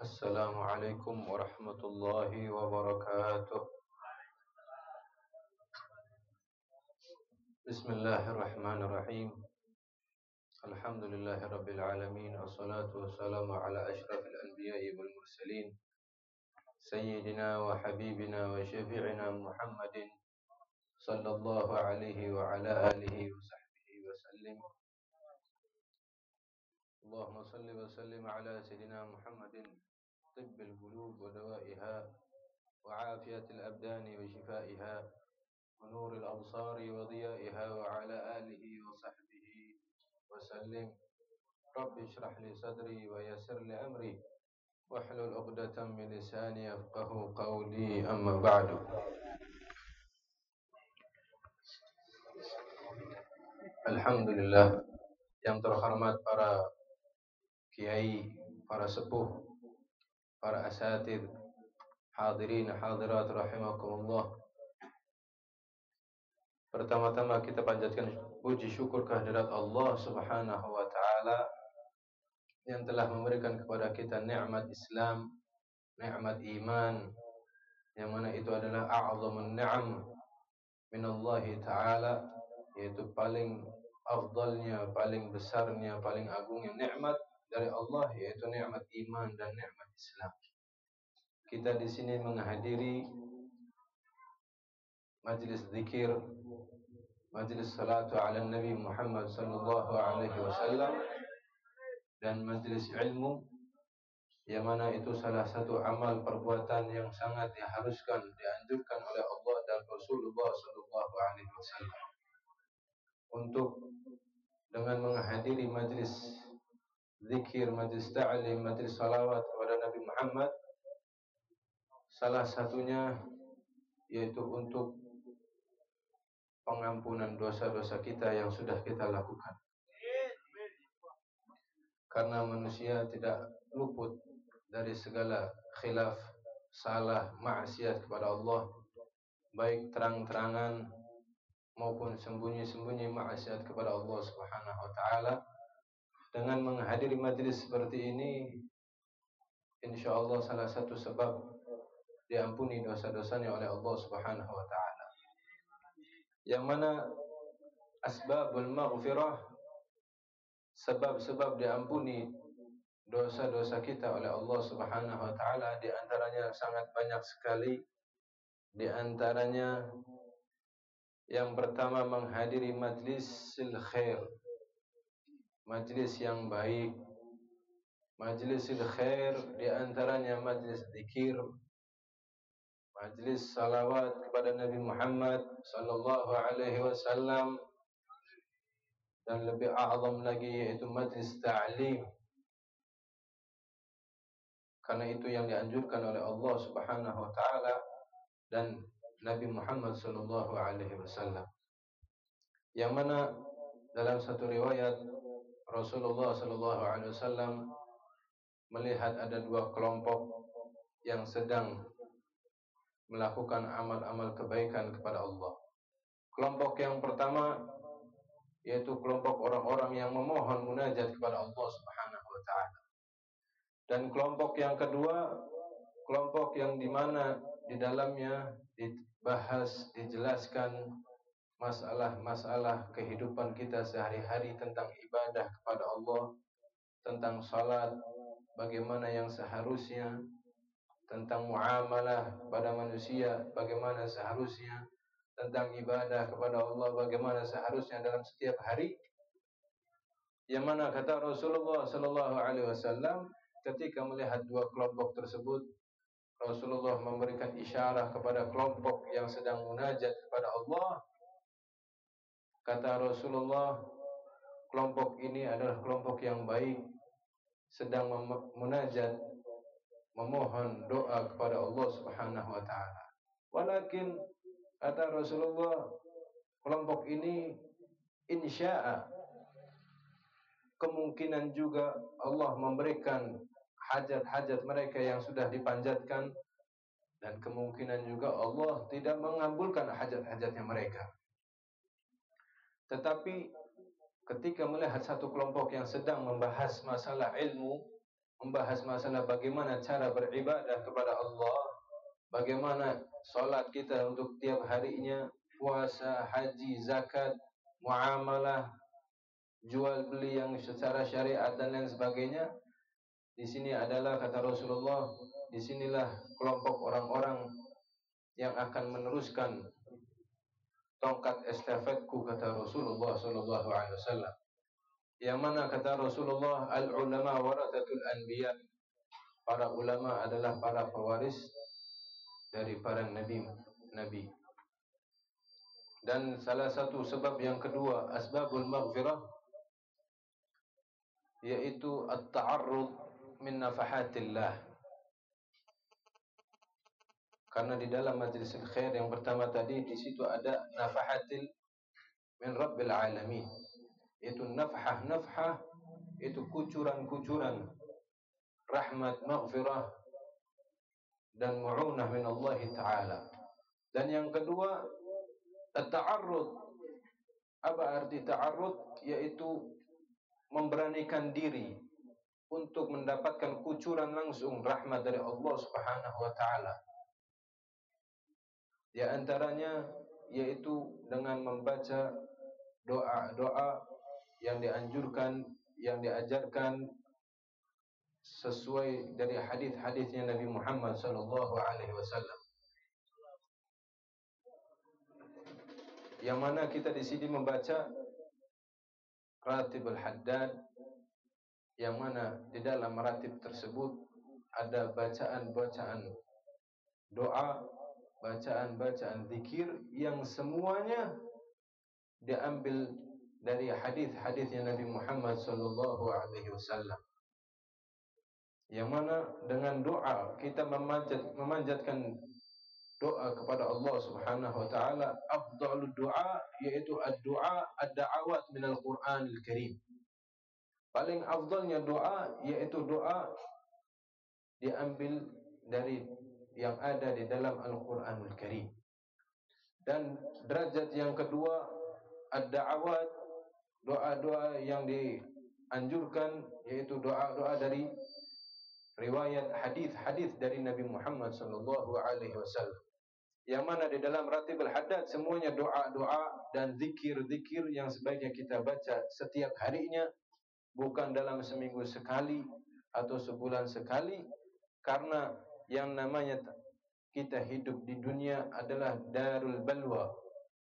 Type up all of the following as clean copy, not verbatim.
Assalamualaikum warahmatullahi wabarakatuh. Bismillahirrahmanirrahim. Alhamdulillahi rabbil alamin. Wassalatu wassalamu ala asyrafil anbiya'i wal mursalin. Sayyidina wa habibina wa syafi'ina Muhammadin sallallahu alaihi wa ala alihi wa sahbihi wa sallim. Allahumma salli wa sallim ala sayyidina Muhammadin tibbil qulub wa dawaiha wa afiyatil abdani wa shifaiha ونور الأبصار وضيائها وعلى آله وصحبه وسلم. رب اشرح لي صدري ويسر لي أمري واحلل عقدة من لساني يفقه قولي. أما بعد. Alhamdulillah, yang terhormat para kiai, para sepuh, para asatidz, hadirin hadirat rahimakumullah. Pertama-tama kita panjatkan puji syukur kehadirat Allah Subhanahu wa taala yang telah memberikan kepada kita nikmat Islam, nikmat iman, yang mana itu adalah a'zamun ni'am min Allah taala, yaitu paling afdalnya, paling besarnya, paling agungnya nikmat dari Allah, yaitu nikmat iman dan nikmat Islam. Kita di sini menghadiri majlis zikir, majlis salatu ala Nabi Muhammad sallallahu alaihi wasallam, dan majlis ilmu, yang mana itu salah satu amal perbuatan yang sangat diharuskan, dianjurkan oleh Allah dan Rasulullah sallallahu alaihi wasallam. Untuk dengan menghadiri majlis zikir, majlis ta'lim, majlis salawat kepada Nabi Muhammad, salah satunya yaitu untuk pengampunan dosa-dosa kita yang sudah kita lakukan. Karena manusia tidak luput dari segala khilaf, salah, maksiat kepada Allah, baik terang-terangan maupun sembunyi-sembunyi maksiat kepada Allah Subhanahu wa taala. Dengan menghadiri majlis seperti ini, insyaallah salah satu sebab diampuni dosa-dosanya oleh Allah Subhanahu wa taala. Yang mana asbabul maghfirah, sebab-sebab diampuni dosa-dosa kita oleh Allah Subhanahu wa taala, di antaranya sangat banyak sekali. Di antaranya yang pertama, menghadiri majlisil khair, majlis yang baik. Majlisil khair di antaranya majlis zikir, majlis salawat kepada Nabi Muhammad sallallahu alaihi wasallam, dan lebih a'zam lagi yaitu majlis ta'lim. Karena itu yang dianjurkan oleh Allah Subhanahu wa taala dan Nabi Muhammad sallallahu alaihi wasallam. Yang mana dalam satu riwayat Rasulullah sallallahu alaihi wasallam melihat ada dua kelompok yang sedang melakukan amal-amal kebaikan kepada Allah. Kelompok yang pertama yaitu kelompok orang-orang yang memohon munajat kepada Allah Subhanahu wa taala. Dan kelompok yang kedua, kelompok yang di mana di dalamnya dibahas, dijelaskan masalah-masalah kehidupan kita sehari-hari tentang ibadah kepada Allah, tentang salat, bagaimana yang seharusnya, tentang muamalah pada manusia, bagaimana seharusnya, tentang ibadah kepada Allah, bagaimana seharusnya dalam setiap hari. Yang mana kata Rasulullah sallallahu alaihi wasallam, ketika melihat dua kelompok tersebut, Rasulullah memberikan isyarat kepada kelompok yang sedang munajat kepada Allah. Kata Rasulullah, kelompok ini adalah kelompok yang baik, sedang munajat, memohon doa kepada Allah Subhanahu wa taala. Walakin kata Rasulullah, kelompok ini insya'a, kemungkinan juga Allah memberikan hajat-hajat mereka yang sudah dipanjatkan, dan kemungkinan juga Allah tidak mengabulkan hajat-hajatnya mereka. Tetapi ketika melihat satu kelompok yang sedang membahas masalah ilmu, membahas masalah bagaimana cara beribadah kepada Allah, bagaimana solat kita untuk tiap harinya, puasa, haji, zakat, muamalah, jual beli yang secara syariat dan lain sebagainya. Di sini adalah kata Rasulullah, disinilah kelompok orang-orang yang akan meneruskan tongkat estafetku, kata Rasulullah sallallahu alaihi wasallam. Yang mana kata Rasulullah, al ulama warathatul anbiya, para ulama adalah para pewaris dari para nabi. Dan salah satu sebab yang kedua, asbabul maghfirah, yaitu at-ta'arrud min nafahatillah. Karena di dalam majlis khair yang pertama tadi, di situ ada nafahatil min rabbil alamin. Itu nafhah, itu kucuran-kucuran rahmat, maghfirah dan mu'unah min Allah Ta'ala. Dan yang kedua, at-ta'arrud. Apa arti ta'arrud? Yaitu memberanikan diri untuk mendapatkan kucuran langsung rahmat dari Allah Subhanahu wa taala. Di antaranya yaitu dengan membaca doa-doa yang dianjurkan, yang diajarkan sesuai dari hadis-hadisnya Nabi Muhammad sallallahu alaihi wasallam. Yang mana kita di sini membaca Ratibul Haddad, yang mana di dalam ratib tersebut ada bacaan-bacaan doa, bacaan-bacaan zikir yang semuanya diambil dari hadis-hadisnya Nabi Muhammad sallallahu alaihi wasallam. Yang mana dengan doa kita memanjatkan doa kepada Allah Subhanahu wa taala. Afdhalud doa yaitu ad-doa ad-da'awat minal Qur'anil Karim. Paling afdalnya doa yaitu doa diambil dari yang ada di dalam Al-Qur'anul Karim. Dan derajat yang kedua ad-da'awat, doa-doa yang dianjurkan yaitu doa-doa dari riwayat hadis-hadis dari Nabi Muhammad sallallahu alaihi wasallam. Yang mana di dalam Ratibul Haddad semuanya doa-doa dan zikir-zikir yang sebaiknya kita baca setiap harinya, bukan dalam seminggu sekali atau sebulan sekali. Karena yang namanya kita hidup di dunia adalah darul balwa,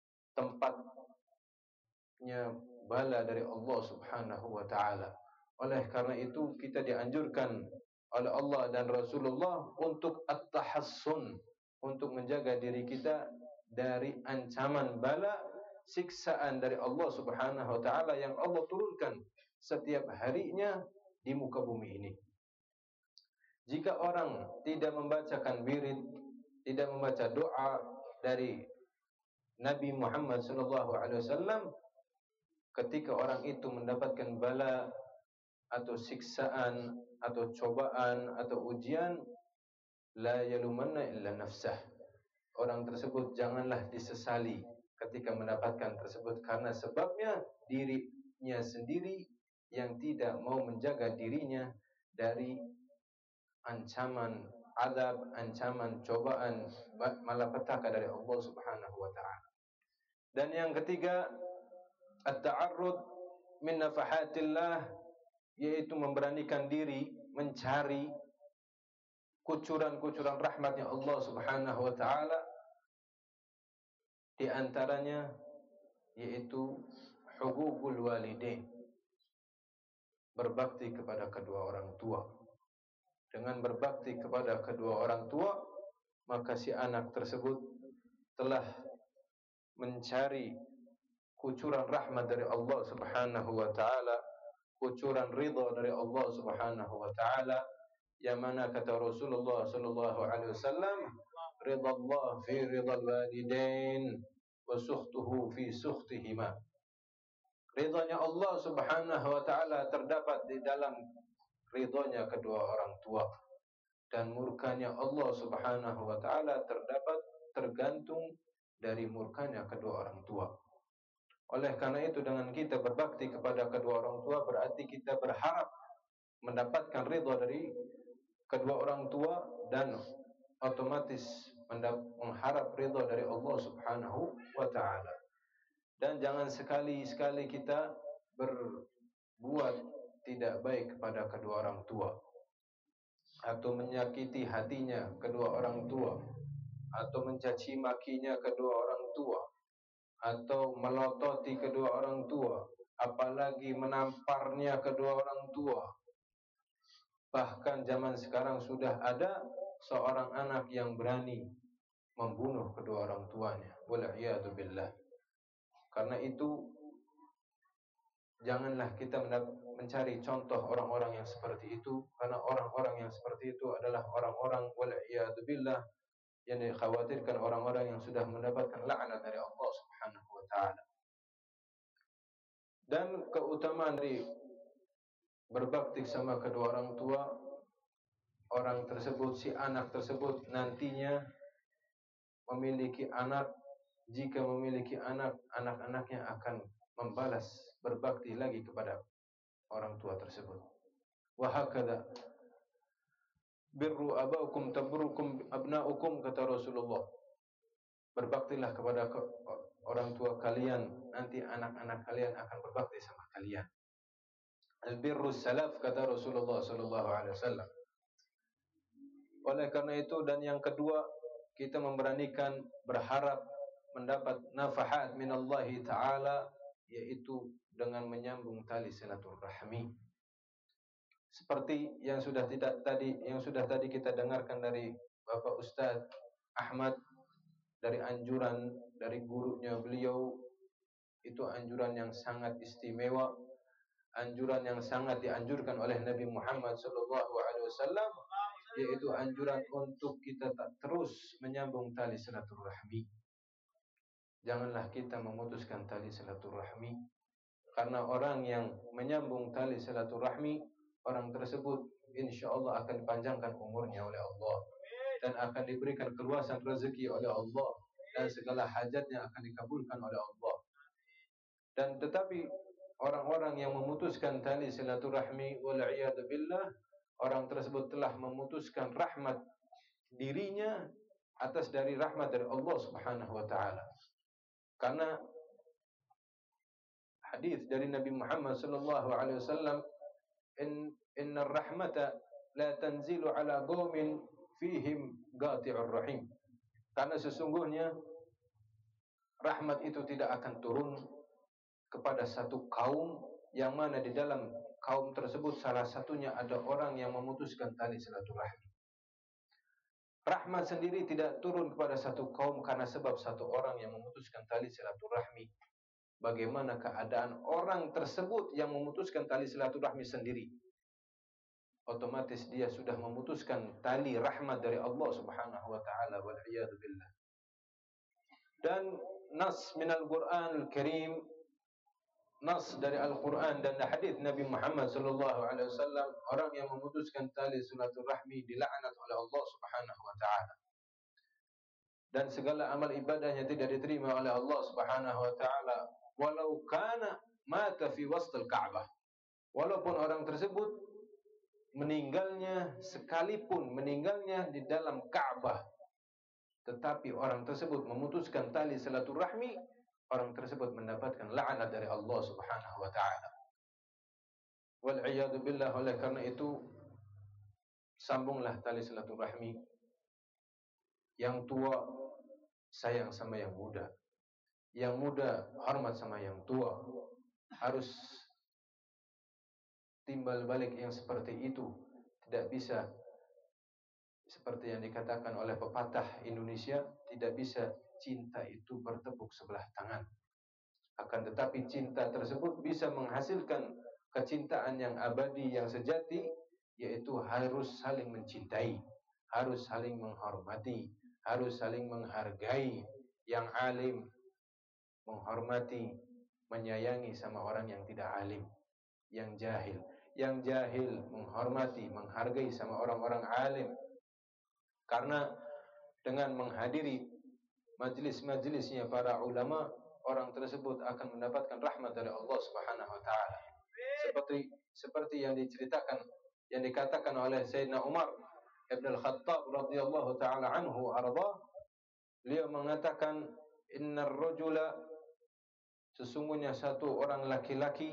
tempatnya bala dari Allah Subhanahu wa taala. Oleh karena itu kita dianjurkan oleh Allah dan Rasulullah untuk at-tahassun, untuk menjaga diri kita dari ancaman bala, siksaan dari Allah Subhanahu wa taala yang Allah turunkan setiap harinya di muka bumi ini. Jika orang tidak membacakan wirid, tidak membaca doa dari Nabi Muhammad sallallahu alaihi wasallam, ketika orang itu mendapatkan bala atau siksaan atau cobaan atau ujian, la yalumanna illa nafsah. Orang tersebut janganlah disesali ketika mendapatkan tersebut, karena sebabnya dirinya sendiri yang tidak mau menjaga dirinya dari ancaman azab, ancaman cobaan, malapetaka dari Allah Subhanahu wa taala. Dan yang ketiga, at-ta'arrud min nafahatillah, yaitu memberanikan diri mencari kucuran-kucuran rahmatnya Allah Subhanahu wa taala. Di antaranya yaitu huququl walidain, berbakti kepada kedua orang tua. Dengan berbakti kepada kedua orang tua, maka si anak tersebut telah mencari kucuran rahmat dari Allah Subhanahu wa taala, kucuran ridha dari Allah Subhanahu wa taala. Yang mana kata Rasulullah sallallahu alaihi wasallam, ridha Allah fi ridhal walidain wa sukhtuhu fi sukhtihima. Ridhanya Allah Subhanahu wa taala terdapat di dalam ridhanya kedua orang tua, dan murkanya Allah Subhanahu wa taala tergantung dari murkanya kedua orang tua. Oleh karena itu dengan kita berbakti kepada kedua orang tua berarti kita berharap mendapatkan ridha dari kedua orang tua dan otomatis mengharap ridha dari Allah Subhanahu wa taala. Dan jangan sekali-sekali kita berbuat tidak baik kepada kedua orang tua, atau menyakiti hatinya kedua orang tua, atau mencaci makinya kedua orang tua, atau melototi kedua orang tua, apalagi menamparnya kedua orang tua. Bahkan zaman sekarang sudah ada seorang anak yang berani membunuh kedua orang tuanya. Wal'iyadu billah. Karena itu janganlah kita mencari contoh orang-orang yang seperti itu, karena orang-orang yang seperti itu adalah orang-orang wal'iyadu billah yang dikhawatirkan orang-orang yang sudah mendapatkan laknat dari Allah Subhanahu wa taala. Dan keutamaan dari berbakti sama kedua orang tua, orang tersebut, si anak tersebut nantinya memiliki anak, jika memiliki anak, anak-anaknya akan membalas berbakti lagi kepada orang tua tersebut. Wa hakadha birru abaukum tabrukum abnaukum, kata Rasulullah. Berbaktilah kepada orang tua kalian, nanti anak-anak kalian akan berbakti sama kalian. Al-birru salaf, kata Rasulullah sallallahu alaihi wasallam. Oleh karena itu, dan yang kedua, kita memberanikan berharap mendapat nafahat minallahi ta'ala, yaitu dengan menyambung tali silaturahmi. Seperti yang sudah tadi kita dengarkan dari Bapak Ustaz Ahmad, dari anjuran dari gurunya beliau, itu anjuran yang sangat istimewa, anjuran yang sangat dianjurkan oleh Nabi Muhammad sallallahu alaihi wasallam, yaitu anjuran untuk kita terus menyambung tali silaturahmi. Janganlah kita memutuskan tali silaturahmi, karena orang yang menyambung tali silaturahmi, orang tersebut insyaallah akan dipanjangkan umurnya oleh Allah, dan akan diberikan keluasan rezeki oleh Allah, dan segala hajatnya akan dikabulkan oleh Allah. Dan tetapi orang-orang yang memutuskan tali silaturahmi, wal'iyadu billah, orang tersebut telah memutuskan rahmat dirinya atas dari rahmat dari Allah Subhanahu wa taala. Karena hadis dari Nabi Muhammad sallallahu alaihi wasallam, inna rahmata la tanzilu ala qaumin fihim qati'ur rahim. Karena sesungguhnya rahmat itu tidak akan turun kepada satu kaum yang mana di dalam kaum tersebut salah satunya ada orang yang memutuskan tali silaturahmi. Rahmat sendiri tidak turun kepada satu kaum karena sebab satu orang yang memutuskan tali silaturahmi. Bagaimana keadaan orang tersebut yang memutuskan tali silaturahmi sendiri? Otomatis dia sudah memutuskan tali rahmat dari Allah Subhanahu wa taala, wal iyad billah. Dan nas minal Qur'anul Karim, nas dari Al-Quran dan hadis Nabi Muhammad sallallahu alaihi wasallam, orang yang memutuskan tali silaturahmi dilaknat oleh Allah Subhanahu wa taala. Dan segala amal ibadahnya tidak diterima oleh Allah Subhanahu wa taala, walau kana mata fi wastal Ka'bah. Walaupun orang tersebut meninggalnya, sekalipun meninggalnya di dalam Ka'bah, tetapi orang tersebut memutuskan tali silaturahmi, orang tersebut mendapatkan laknat dari Allah Subhanahu wa taala. Wal iyadu billah. Oleh karena itu, sambunglah tali silaturahmi. Yang tua sayang sama yang muda, yang muda hormat sama yang tua. Harus timbal balik yang seperti itu. Tidak bisa seperti yang dikatakan oleh pepatah Indonesia, tidak bisa cinta itu bertepuk sebelah tangan. Akan tetapi cinta tersebut bisa menghasilkan kecintaan yang abadi, yang sejati, yaitu harus saling mencintai, harus saling menghormati, harus saling menghargai. Yang alim menghormati, menyayangi sama orang yang tidak alim. Yang jahil menghormati, menghargai sama orang-orang alim. Karena dengan menghadiri majlis-majlisnya para ulama, orang tersebut akan mendapatkan rahmat dari Allah Subhanahu wa taala. Seperti yang diceritakan yang dikatakan oleh Sayyidina Umar Ibn al-Khattab radhiyallahu taala anhu arda, beliau mengatakan innar rajula, sesungguhnya satu orang laki-laki,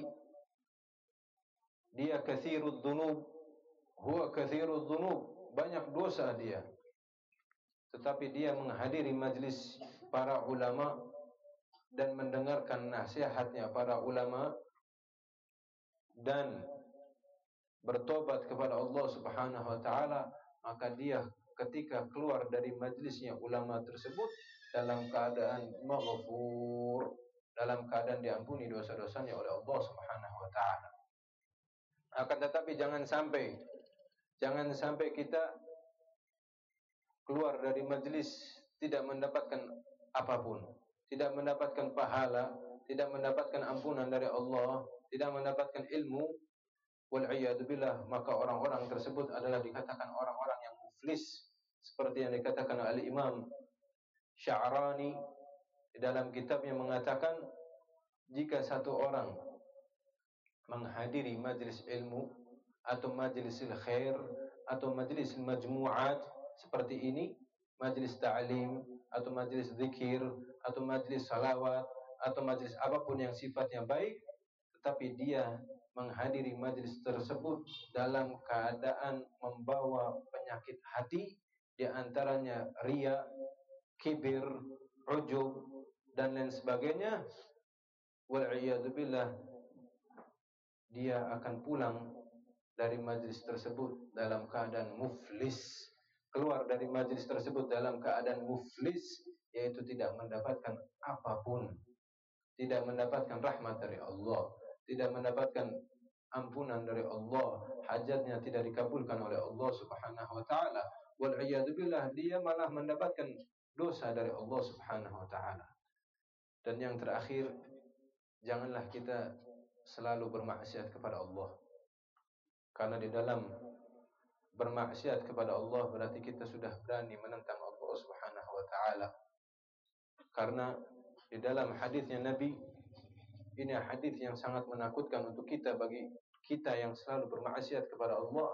dia katsirud dzunub, huwa katsirud dzunub, banyak dosa dia, tetapi dia menghadiri majlis para ulama dan mendengarkan nasihatnya para ulama dan bertobat kepada Allah Subhanahu wa taala, maka dia ketika keluar dari majlisnya ulama tersebut dalam keadaan maghfur, dalam keadaan diampuni dosa-dosanya oleh Allah Subhanahu wa taala. Akan tetapi jangan sampai kita keluar dari majlis tidak mendapatkan apapun, tidak mendapatkan pahala, tidak mendapatkan ampunan dari Allah, tidak mendapatkan ilmu, wal iyad billah, maka orang-orang tersebut adalah dikatakan orang-orang yang muflis, seperti yang dikatakan oleh Imam Sya'rani di dalam kitabnya mengatakan, jika satu orang menghadiri majlis ilmu atau majlis khair atau majlis majmu'at seperti ini, majlis ta'lim atau majlis zikir atau majlis salawat atau majlis apapun yang sifatnya baik, tetapi dia menghadiri majlis tersebut dalam keadaan membawa penyakit hati, di antaranya riya, kibir, ujub dan lain sebagainya, wal iyad billah, dia akan pulang dari majlis tersebut dalam keadaan muflis, keluar dari majlis tersebut dalam keadaan muflis, yaitu tidak mendapatkan apapun, tidak mendapatkan rahmat dari Allah, tidak mendapatkan ampunan dari Allah, hajatnya tidak dikabulkan oleh Allah Subhanahu wa taala, wal iyad billah, dia malah mendapatkan dosa dari Allah Subhanahu wa taala. Dan yang terakhir, janganlah kita selalu bermaksiat kepada Allah, karena di dalam bermaksiat kepada Allah berarti kita sudah berani menentang Allah Subhanahu wa taala. Karena di dalam hadisnya Nabi, ini hadis yang sangat menakutkan untuk kita, bagi kita yang selalu bermaksiat kepada Allah.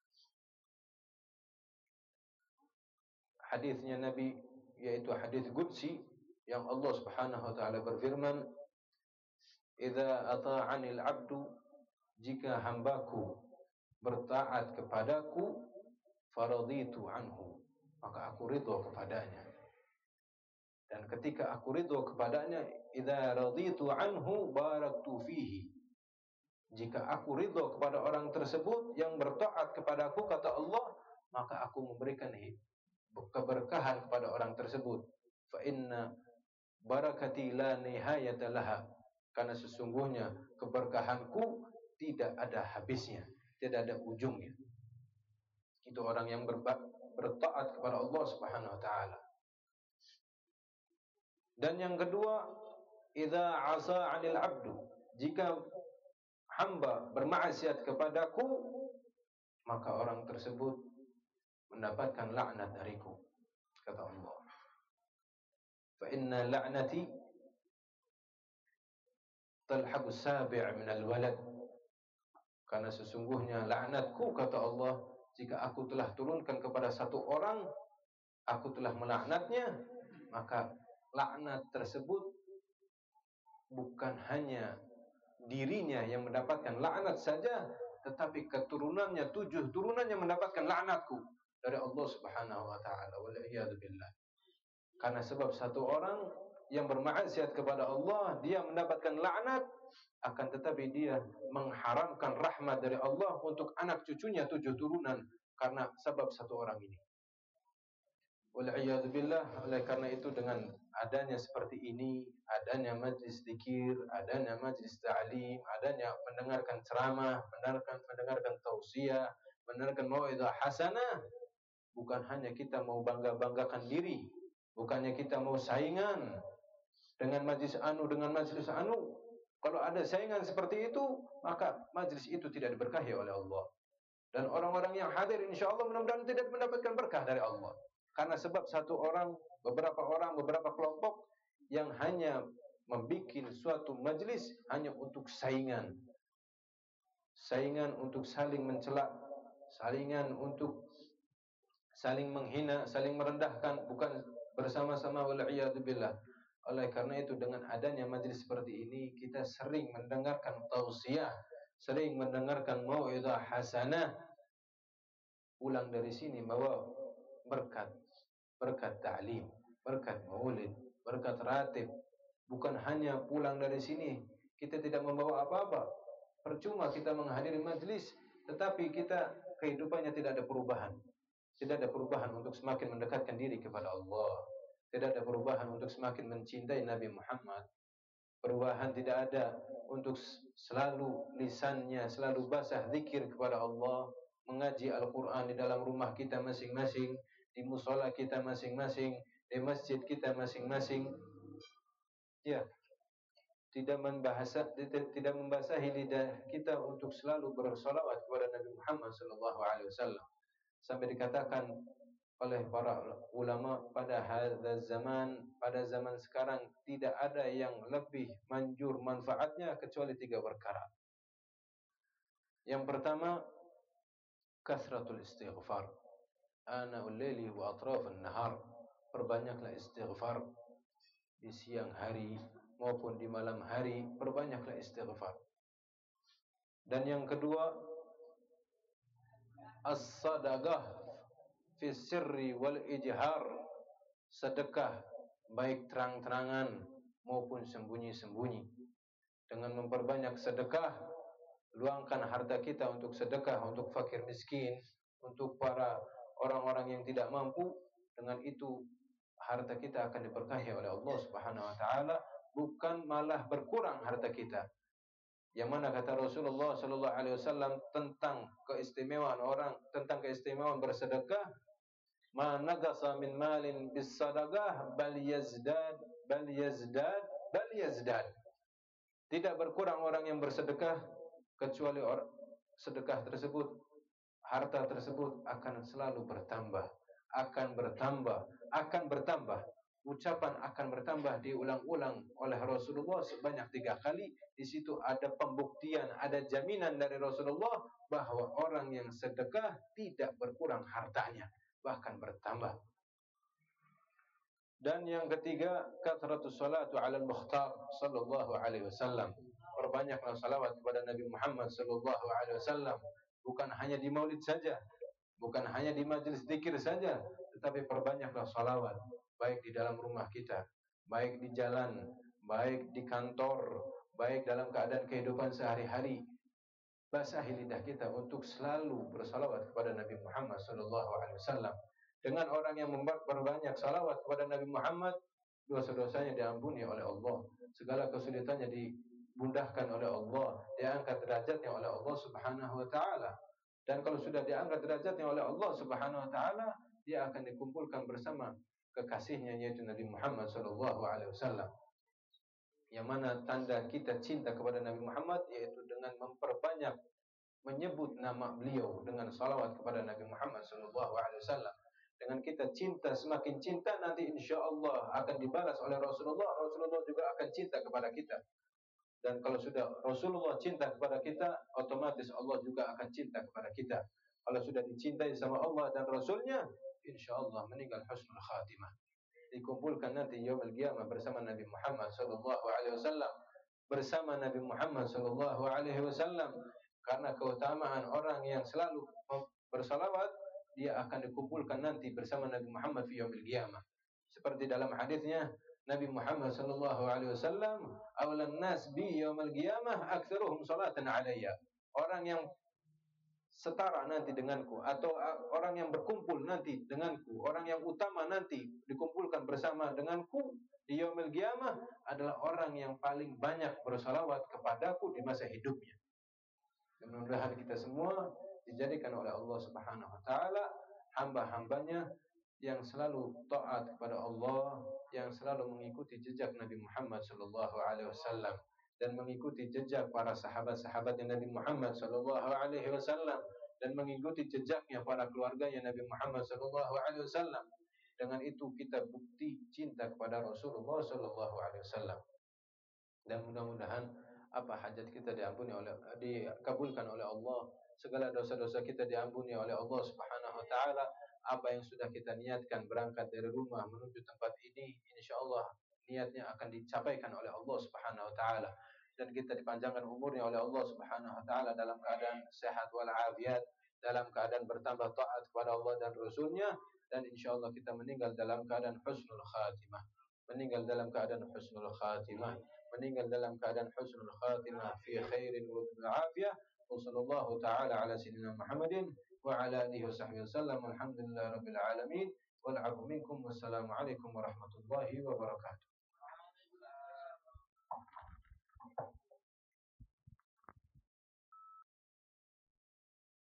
Hadisnya Nabi yaitu hadis qudsi, yang Allah Subhanahu wa taala berfirman, "Idza ata'anil 'abdu", jika hambaku bertaat kepadaku, faraditu anhu, maka aku ridha kepadanya. Dan ketika aku ridha kepadanya, idza raditu anhu baraktu fihi, jika aku ridha kepada orang tersebut yang bertaat kepadaku, kata Allah, maka aku memberikan keberkahan kepada orang tersebut. Fa inna barakati la nihayata laha, karena sesungguhnya keberkahanku tidak ada habisnya, tidak ada ujungnya. Itu orang yang bertaat kepada Allah Subhanahu wa taala. Dan yang kedua, idza asa 'anil 'abdu, jika hamba bermaksiat kepadaku, maka orang tersebut mendapatkan laknat dariku, kata Allah. Fa inna la'nati talhabu sabi' min al-walad, karena sesungguhnya laknatku, kata Allah, jika aku telah turunkan kepada satu orang, aku telah melaknatnya, maka laknat tersebut bukan hanya dirinya yang mendapatkan laknat saja, tetapi keturunannya, 7 turunannya mendapatkan laknatku dari Allah Subhanahu wa taala, wal iyad billah. Karena sebab satu orang yang bermaksiat kepada Allah, dia mendapatkan laknat, akan tetapi dia mengharamkan rahmat dari Allah untuk anak cucunya 7 turunan karena sebab satu orang ini. Wal iyad billah. Oleh karena itu, dengan adanya seperti ini, adanya majlis zikir, adanya majlis ta'lim, adanya mendengarkan ceramah, mendengarkan tausiah, mendengarkan mau'izah hasanah, bukan hanya kita mau bangga-banggakan diri, bukannya kita mau saingan dengan majlis anu, dengan majlis anu. Kalau ada saingan seperti itu, maka majlis itu tidak diberkahi oleh Allah. Dan orang-orang yang hadir insyaallah mudah-mudahan tidak mendapatkan berkah dari Allah. Karena sebab satu orang, beberapa kelompok yang hanya membuat suatu majlis hanya untuk saingan. Saingan untuk saling mencela, salingan untuk saling menghina, saling merendahkan, bukan bersama-sama, wal'iyadzubillah. Oleh karena itu, dengan adanya majlis seperti ini, kita sering mendengarkan tausiah, sering mendengarkan mau'izah hasanah. Pulang dari sini bawa berkat, berkat ta'lim, berkat maulid, berkat ratib. Bukan hanya pulang dari sini kita tidak membawa apa-apa. Percuma kita menghadiri majlis tetapi kita kehidupannya tidak ada perubahan. Tidak ada perubahan untuk semakin mendekatkan diri kepada Allah. Tidak ada perubahan untuk semakin mencintai Nabi Muhammad. Perubahan tidak ada untuk selalu lisannya selalu basah zikir kepada Allah, mengaji Al-Quran di dalam rumah kita masing-masing, di musola kita masing-masing, di masjid kita masing-masing. Ya, tidak membasahi lidah kita untuk selalu bersolawat kepada Nabi Muhammad sallallahu alaihi wasallam. Sampai dikatakan oleh para ulama pada zaman sekarang tidak ada yang lebih manjur manfaatnya kecuali 3 perkara. Yang pertama, kasratul istighfar. Ana'ul laili wa atrafun nahar. Perbanyaklah istighfar di siang hari maupun di malam hari, perbanyaklah istighfar. Dan yang kedua, as-sadaqah fi sirri wal ijhar. Sedekah baik terang-terangan maupun sembunyi-sembunyi. Dengan memperbanyak sedekah, luangkan harta kita untuk sedekah, untuk fakir miskin, untuk para orang-orang yang tidak mampu. Dengan itu harta kita akan diberkahi oleh Allah Subhanahu wa taala, bukan malah berkurang harta kita. Yang mana kata Rasulullah sallallahu alaihi wasallam tentang keistimewaan bersedekah, ma naqasa min malin bis sadaqah bal yazdad. Tidak berkurang orang yang bersedekah, kecuali sedekah tersebut, harta tersebut akan selalu bertambah, akan bertambah. Ucapan akan bertambah diulang-ulang oleh Rasulullah sebanyak 3 kali. Di situ ada pembuktian, ada jaminan dari Rasulullah bahwa orang yang sedekah tidak berkurang hartanya, bahkan bertambah. Dan yang ketiga, kathratus salatu 'alal mukhtar sallallahu alaihi wasallam. Perbanyaklah salawat kepada Nabi Muhammad sallallahu alaihi wasallam, bukan hanya di maulid saja, bukan hanya di majlis zikir saja, tetapi perbanyaklah salawat baik di dalam rumah kita, baik di jalan, baik di kantor, baik dalam keadaan kehidupan sehari-hari. Basahi lidah kita untuk selalu bersalawat kepada Nabi Muhammad sallallahu alaihi wasallam. Dengan orang yang berbanyak salawat kepada Nabi Muhammad, dosa-dosanya diampuni oleh Allah, segala kesulitannya dimudahkan oleh Allah, diangkat derajatnya oleh Allah Subhanahu wa taala. Dan kalau sudah diangkat derajatnya oleh Allah Subhanahu wa taala, dia akan dikumpulkan bersama kekasihnya yaitu Nabi Muhammad sallallahu alaihi wasallam. Yang mana tanda kita cinta kepada Nabi Muhammad yaitu dengan memperbanyak menyebut nama beliau dengan salawat kepada Nabi Muhammad sallallahu alaihi wasallam. Dengan kita cinta, semakin cinta, nanti insyaallah akan dibalas oleh Rasulullah. Rasulullah juga akan cinta kepada kita. Dan kalau sudah Rasulullah cinta kepada kita, otomatis Allah juga akan cinta kepada kita. Kalau sudah dicintai sama Allah dan Rasulnya, insyaallah meninggal husnul khatimah. Dikumpulkan nanti yaumul qiyamah bersama Nabi Muhammad sallallahu alaihi wasallam, bersama Nabi Muhammad sallallahu alaihi wasallam. Karena keutamaan orang yang selalu bersalawat, dia akan dikumpulkan nanti bersama Nabi Muhammad fi yaumil qiyamah. Seperti dalam hadisnya, Nabi Muhammad sallallahu alaihi wasallam, "Awlan nas bi yaumil qiyamah aktsaruhum salatan alayya." Orang yang setara nanti denganku, atau orang yang berkumpul nanti denganku, orang yang utama nanti dikumpulkan bersama denganku di yaumil qiyamah adalah orang yang paling banyak bersalawat kepadaku di masa hidupnya. Dan mudah-mudahan kita semua dijadikan oleh Allah Subhanahu wa taala hamba-hambanya yang selalu taat kepada Allah, yang selalu mengikuti jejak Nabi Muhammad sallallahu alaihi wasallam dan mengikuti jejak para sahabat-sahabat Nabi Muhammad sallallahu alaihi wasallam dan mengikuti jejaknya para keluarganya Nabi Muhammad sallallahu alaihi wasallam. Dengan itu kita bukti cinta kepada Rasulullah sallallahu alaihi wasallam. Dan mudah-mudahan apa hajat kita dikabulkan oleh Allah segala dosa-dosa kita diampuni oleh Allah Subhanahu wa taala. Apa yang sudah kita niatkan berangkat dari rumah menuju tempat ini, insyaallah niatnya akan dicapaikan oleh Allah Subhanahu wa taala, dan kita dipanjangkan umurnya oleh Allah Subhanahu wa taala dalam keadaan sehat wal afiat, dalam keadaan bertambah taat kepada Allah dan Rasulnya, dan insyaallah kita meninggal dalam keadaan husnul khatimah, meninggal dalam keadaan husnul khatimah, meninggal dalam keadaan husnul khatimah fi khairin wa afiyah. Wa sallallahu taala ala sayyidina Muhammadin wa ala alihi wa sahbihi wasallam. Alhamdulillah rabbil alamin. Wal 'afwu minkum. Wassalamu alaikum warahmatullahi wabarakatuh.